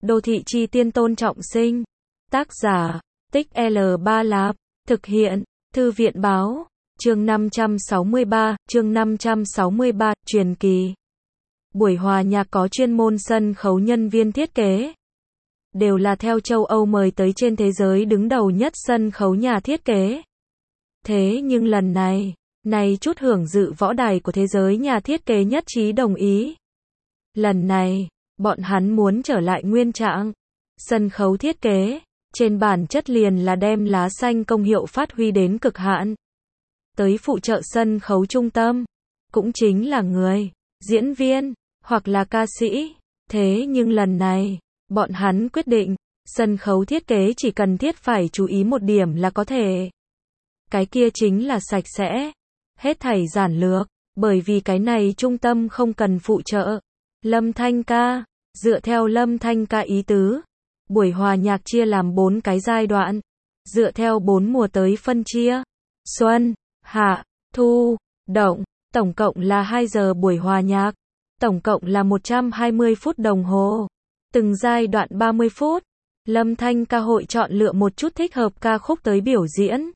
Đô thị chi tiên Tôn Trọng Sinh. Tác giả, Tích L3 Lạp. Thực hiện, Thư viện báo. Chương 563, chương 563, truyền kỳ. Buổi hòa nhạc có chuyên môn sân khấu nhân viên thiết kế. Đều là theo châu Âu mời tới trên thế giới đứng đầu nhất sân khấu nhà thiết kế. Thế nhưng lần này chút hưởng dự võ đài của thế giới nhà thiết kế nhất trí đồng ý. Lần này, bọn hắn muốn trở lại nguyên trạng. Sân khấu thiết kế, trên bản chất liền là đem lá xanh công hiệu phát huy đến cực hạn. Tới phụ trợ sân khấu trung tâm, cũng chính là người, diễn viên, hoặc là ca sĩ. Thế nhưng lần này, bọn hắn quyết định, sân khấu thiết kế chỉ cần thiết phải chú ý một điểm là có thể. Cái kia chính là sạch sẽ, hết thảy giản lược, bởi vì cái này trung tâm không cần phụ trợ. Lâm Thanh Ca, dựa theo Lâm Thanh Ca ý tứ, buổi hòa nhạc chia làm 4 cái giai đoạn, dựa theo 4 mùa tới phân chia, xuân, hạ, thu, động, tổng cộng là 2 giờ buổi hòa nhạc, tổng cộng là 120 phút đồng hồ, từng giai đoạn 30 phút, Lâm Thanh Ca hội chọn lựa một chút thích hợp ca khúc tới biểu diễn.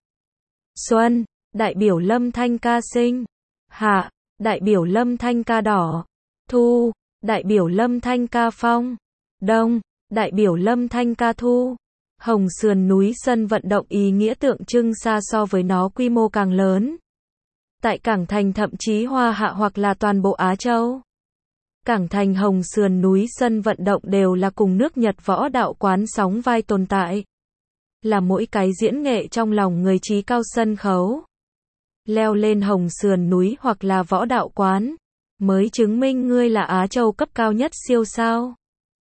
Xuân, đại biểu Lâm Thanh Ca Sinh, hạ, đại biểu Lâm Thanh Ca Đỏ, thu, đại biểu Lâm Thanh Ca Phong, đông, đại biểu Lâm Thanh Ca Thu. Hồng Sườn núi sân vận động ý nghĩa tượng trưng xa so với nó quy mô càng lớn. Tại Cảng Thành thậm chí Hoa Hạ hoặc là toàn bộ Á Châu. Cảng Thành Hồng Sườn núi sân vận động đều là cùng nước Nhật võ đạo quán sóng vai tồn tại. Là mỗi cái diễn nghệ trong lòng người trí cao sân khấu. Leo lên Hồng Sườn núi hoặc là võ đạo quán, mới chứng minh ngươi là Á Châu cấp cao nhất siêu sao.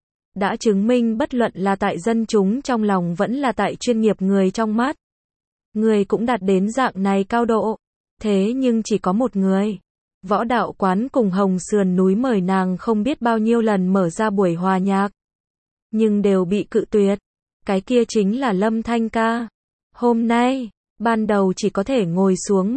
Đã chứng minh bất luận là tại dân chúng trong lòng vẫn là tại chuyên nghiệp người trong mắt. Người cũng đạt đến dạng này cao độ. Thế nhưng chỉ có một người. Võ đạo quán cùng Hồng Sườn núi mời nàng không biết bao nhiêu lần mở ra buổi hòa nhạc. Nhưng đều bị cự tuyệt. Cái kia chính là Lâm Thanh Ca. Hôm nay, ban đầu chỉ có thể ngồi xuống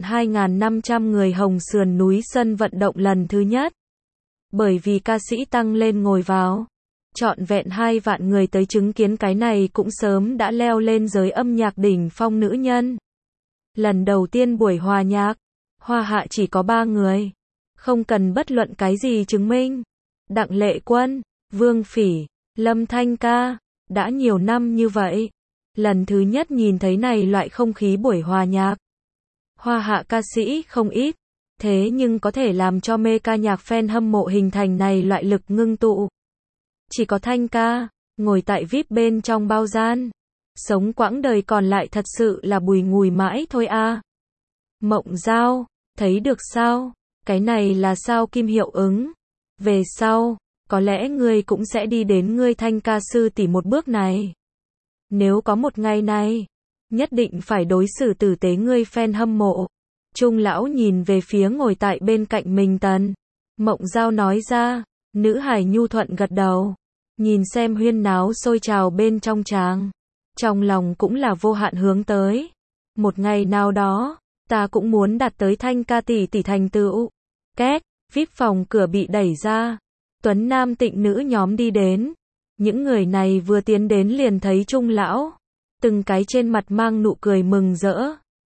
1.2500 người Hồng Sườn núi sân vận động lần thứ nhất. Bởi vì ca sĩ tăng lên ngồi vào. Trọn vẹn 2 vạn người tới chứng kiến cái này cũng sớm đã leo lên giới âm nhạc đỉnh phong nữ nhân. Lần đầu tiên buổi hòa nhạc, Hoa Hạ chỉ có 3 người. Không cần bất luận cái gì chứng minh. Đặng Lệ Quân, Vương Phỉ, Lâm Thanh Ca. Đã nhiều năm như vậy. Lần thứ nhất nhìn thấy này loại không khí buổi hòa nhạc. Hoa Hạ ca sĩ không ít. Thế nhưng có thể làm cho mê ca nhạc fan hâm mộ hình thành này loại lực ngưng tụ. Chỉ có Thanh Ca, ngồi tại VIP bên trong bao gian. Sống quãng đời còn lại thật sự là bùi ngùi mãi thôi a. Mộng Giao, thấy được sao? Cái này là sao kim hiệu ứng. Về sau, có lẽ ngươi cũng sẽ đi đến ngươi Thanh Ca sư tỷ một bước này. Nếu có một ngày này, nhất định phải đối xử tử tế ngươi fan hâm mộ. Trung lão nhìn về phía ngồi tại bên cạnh mình Tần. Mộng Giao nói ra. Nữ hài nhu thuận gật đầu, nhìn xem huyên náo sôi trào bên trong tràng, trong lòng cũng là vô hạn hướng tới. Một ngày nào đó, ta cũng muốn đạt tới Thanh Ca tỷ tỷ thành tựu. Két, VIP phòng cửa bị đẩy ra, tuấn nam tịnh nữ nhóm đi đến. Những người này vừa tiến đến liền thấy Trung lão, từng cái trên mặt mang nụ cười mừng rỡ.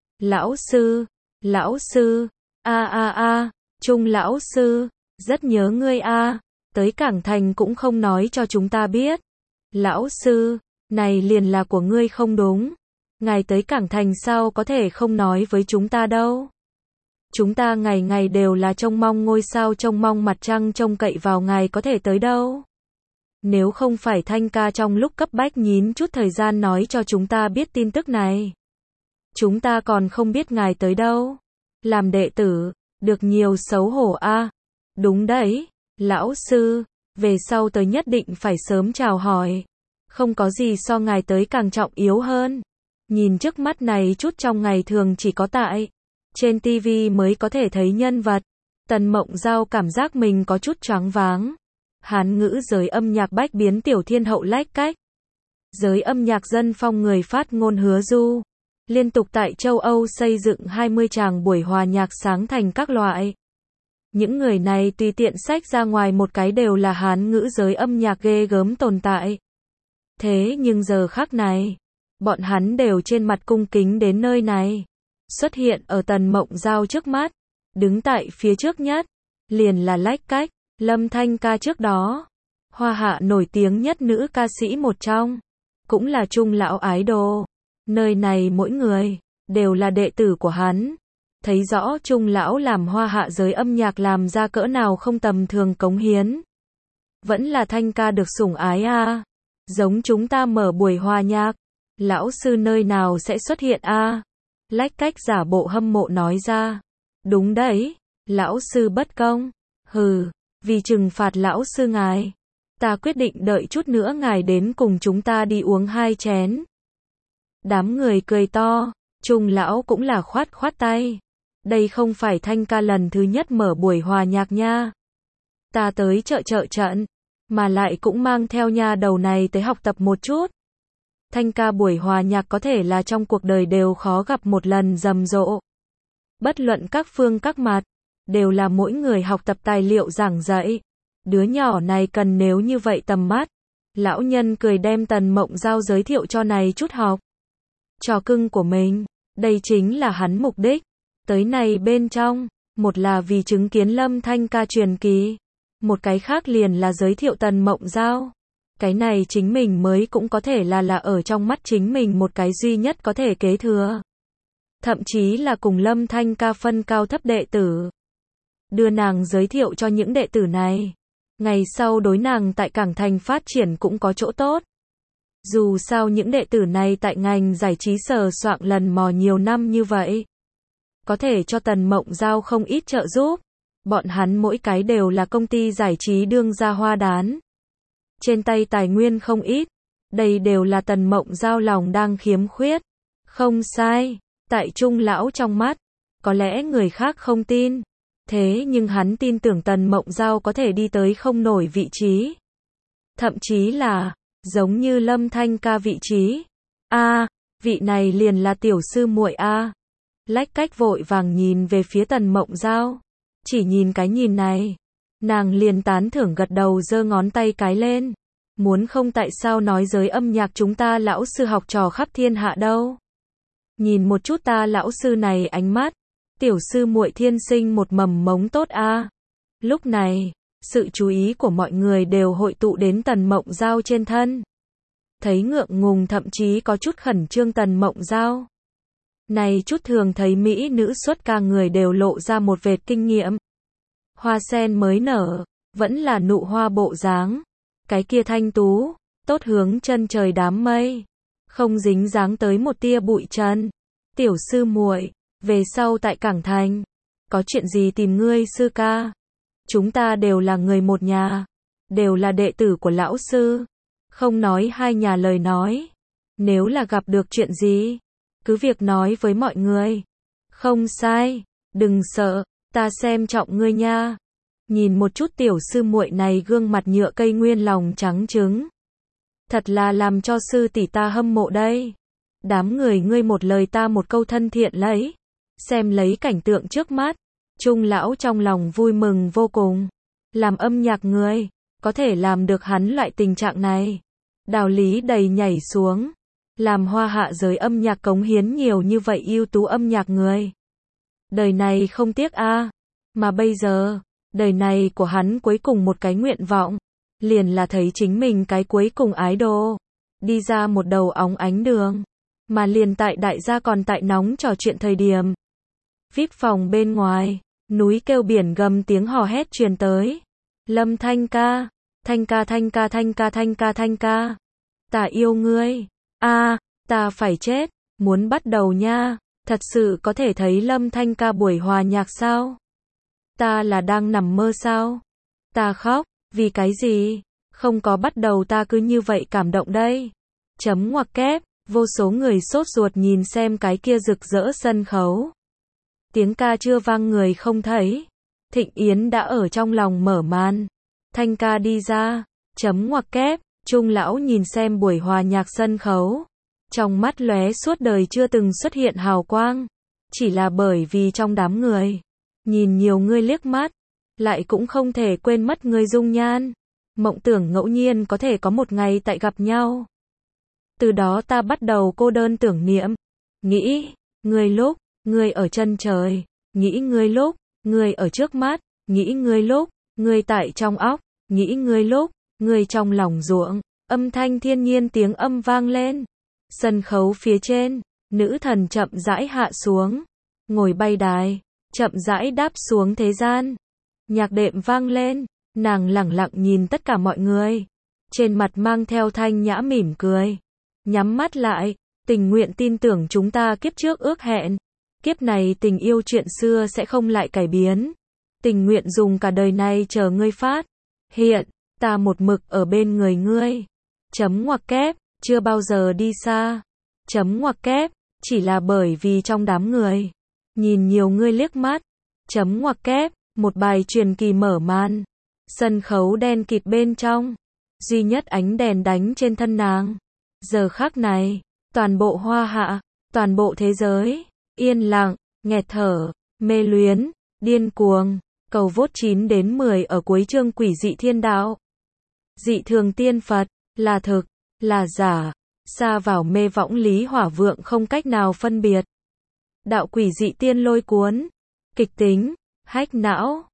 Lão sư, Trung lão sư, rất nhớ ngươi a. Tới Cảng Thành cũng không nói cho chúng ta biết. Lão sư, này liền là của ngươi không đúng. Ngài tới Cảng Thành sao có thể không nói với chúng ta đâu. Chúng ta ngày ngày đều là trông mong ngôi sao, trông mong mặt trăng, trông cậy vào ngài có thể tới đâu. Nếu không phải Thanh Ca trong lúc cấp bách nhín chút thời gian nói cho chúng ta biết tin tức này. Chúng ta còn không biết ngài tới đâu. Làm đệ tử, được nhiều xấu hổ a. Đúng đấy. Lão sư, về sau tới nhất định phải sớm chào hỏi. Không có gì so ngài tới càng trọng yếu hơn. Nhìn trước mắt này chút trong ngày thường chỉ có tại trên TV mới có thể thấy nhân vật. Tần Mộng Giao cảm giác mình có chút choáng váng. Hán ngữ giới âm nhạc bách biến tiểu thiên hậu lách cách. Giới âm nhạc dân phong người phát ngôn Hứa Du. Liên tục tại châu Âu xây dựng 20 tràng buổi hòa nhạc sáng thành các loại. Những người này tùy tiện xách ra ngoài một cái đều là Hán ngữ giới âm nhạc ghê gớm tồn tại. Thế nhưng giờ khắc này, bọn hắn đều trên mặt cung kính đến nơi này. Xuất hiện ở Tần Mộng Giao trước mắt, đứng tại phía trước nhất, liền là Lách Cách, Lâm Thanh Ca trước đó. Hoa Hạ nổi tiếng nhất nữ ca sĩ một trong, cũng là Trung lão idol. Nơi này mỗi người, đều là đệ tử của hắn. Thấy rõ Trung lão làm Hoa Hạ giới âm nhạc làm ra cỡ nào không tầm thường cống hiến. Vẫn là Thanh Ca được sủng ái a. Giống chúng ta mở buổi hòa nhạc, lão sư nơi nào sẽ xuất hiện a? Lách Cách giả bộ hâm mộ nói ra. Đúng đấy, lão sư bất công. Hừ, vì trừng phạt lão sư ngài, ta quyết định đợi chút nữa ngài đến cùng chúng ta đi uống 2 chén. Đám người cười to, Trung lão cũng là khoát khoát tay. Đây không phải Thanh Ca lần thứ nhất mở buổi hòa nhạc nha. Ta tới trợ trận, mà lại cũng mang theo nha đầu này tới học tập một chút. Thanh Ca buổi hòa nhạc có thể là trong cuộc đời đều khó gặp một lần rầm rộ. Bất luận các phương các mặt, đều là mỗi người học tập tài liệu giảng dạy. Đứa nhỏ này cần nếu như vậy tầm mắt. Lão nhân cười đem Tần Mộng Giao giới thiệu cho này chút học trò cưng của mình. Đây chính là hắn mục đích. Tới này bên trong, một là vì chứng kiến Lâm Thanh Ca truyền kỳ, một cái khác liền là giới thiệu Tần Mộng Giao. Cái này chính mình mới cũng có thể là ở trong mắt chính mình một cái duy nhất có thể kế thừa. Thậm chí là cùng Lâm Thanh Ca phân cao thấp đệ tử. Đưa nàng giới thiệu cho những đệ tử này. Ngày sau đối nàng tại Cảng Thành phát triển cũng có chỗ tốt. Dù sao những đệ tử này tại ngành giải trí sờ soạng lần mò nhiều năm như vậy, có thể cho Tần Mộng Giao không ít trợ giúp. Bọn hắn mỗi cái đều là công ty giải trí đương gia hoa đán. Trên tay tài nguyên không ít. Đây đều là Tần Mộng Giao lòng đang khiếm khuyết. Không sai, tại Trung lão trong mắt, có lẽ người khác không tin. Thế nhưng hắn tin tưởng Tần Mộng Giao có thể đi tới không nổi vị trí. Thậm chí là, giống như Lâm Thanh Ca vị trí. Vị này liền là tiểu sư muội a. Lách Cách vội vàng nhìn về phía Tần Mộng Giao. Chỉ nhìn cái nhìn này, nàng liền tán thưởng gật đầu giơ ngón tay cái lên. Muốn không tại sao nói giới âm nhạc chúng ta lão sư học trò khắp thiên hạ đâu. Nhìn một chút ta lão sư này ánh mắt, tiểu sư muội thiên sinh một mầm mống tốt a. Lúc này, sự chú ý của mọi người đều hội tụ đến Tần Mộng Giao trên thân. Thấy ngượng ngùng thậm chí có chút khẩn trương Tần Mộng Giao. Này chút thường thấy mỹ nữ xuất ca người đều lộ ra một vệt kinh nghiệm. Hoa sen mới nở, vẫn là nụ hoa bộ dáng. Cái kia thanh tú, tốt hướng chân trời đám mây. Không dính dáng tới một tia bụi trần. Tiểu sư muội, về sau tại Cảng Thành, có chuyện gì tìm ngươi sư ca. Chúng ta đều là người một nhà, đều là đệ tử của lão sư. Không nói hai nhà lời nói. Nếu là gặp được chuyện gì, cứ việc nói với mọi người. Không sai, đừng sợ, ta xem trọng ngươi nha. Nhìn một chút tiểu sư muội này gương mặt nhựa cây nguyên lòng trắng trứng. Thật là làm cho sư tỷ ta hâm mộ đây. Đám người ngươi một lời ta một câu thân thiện lấy. Xem lấy cảnh tượng trước mắt. Trung lão trong lòng vui mừng vô cùng. Làm âm nhạc người, có thể làm được hắn loại tình trạng này. Đạo lý đầy nhảy xuống. Làm Hoa Hạ giới âm nhạc cống hiến nhiều như vậy ưu tú âm nhạc người. Đời này không tiếc a. Mà bây giờ, đời này của hắn cuối cùng một cái nguyện vọng. Liền là thấy chính mình cái cuối cùng idol. Đi ra một đầu óng ánh đường. Mà liền tại đại gia còn tại nóng trò chuyện thời điểm. VIP phòng bên ngoài, núi kêu biển gầm tiếng hò hét truyền tới. Lâm Thanh Ca, Thanh Ca Thanh Ca Thanh Ca Thanh Ca Thanh Ca. Ta yêu ngươi. Ta phải chết, muốn bắt đầu nha. Thật sự có thể thấy Lâm Thanh Ca buổi hòa nhạc sao? Ta là đang nằm mơ sao? Ta khóc, vì cái gì? Không có bắt đầu ta cứ như vậy cảm động đây. Chấm ngoặc kép, vô số người sốt ruột nhìn xem cái kia rực rỡ sân khấu. Tiếng ca chưa vang người không thấy. Thịnh Yến đã ở trong lòng mở màn. Thanh Ca đi ra, chấm ngoặc kép, Trung lão nhìn xem buổi hòa nhạc sân khấu. Trong mắt lóe suốt đời chưa từng xuất hiện hào quang. Chỉ là bởi vì trong đám người, nhìn nhiều người liếc mắt, lại cũng không thể quên mất người dung nhan. Mộng tưởng ngẫu nhiên có thể có một ngày tại gặp nhau. Từ đó ta bắt đầu cô đơn tưởng niệm. Nghĩ, người lúc, người ở chân trời. Nghĩ người lúc, người ở trước mắt. Nghĩ người lúc, người tại trong óc. Nghĩ người lúc, người trong lòng ruộng. Âm thanh thiên nhiên tiếng âm vang lên. Sân khấu phía trên, nữ thần chậm rãi hạ xuống. Ngồi bay đài, chậm rãi đáp xuống thế gian. Nhạc đệm vang lên, nàng lẳng lặng nhìn tất cả mọi người. Trên mặt mang theo thanh nhã mỉm cười. Nhắm mắt lại, tình nguyện tin tưởng chúng ta kiếp trước ước hẹn. Kiếp này tình yêu chuyện xưa sẽ không lại cải biến. Tình nguyện dùng cả đời này chờ ngươi phát hiện, ta một mực ở bên người ngươi. Chấm ngoặc kép, chưa bao giờ đi xa. Chấm ngoặc kép, chỉ là bởi vì trong đám người, nhìn nhiều ngươi liếc mắt. Chấm ngoặc kép, một bài truyền kỳ mở màn. Sân khấu đen kịt bên trong, duy nhất ánh đèn đánh trên thân nàng. Giờ khắc này, toàn bộ hoa hạ, toàn bộ thế giới, yên lặng, nghẹt thở, mê luyến, điên cuồng. Cầu vote 9 đến 10 ở cuối chương quỷ dị thiên đạo. Dị thường tiên Phật, là thực, là giả, xa vào mê võng lý hỏa vượng không cách nào phân biệt. Đạo quỷ dị tiên lôi cuốn, kịch tính, hách não.